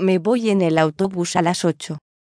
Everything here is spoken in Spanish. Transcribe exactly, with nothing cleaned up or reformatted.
Me voy en el autobús a las ocho.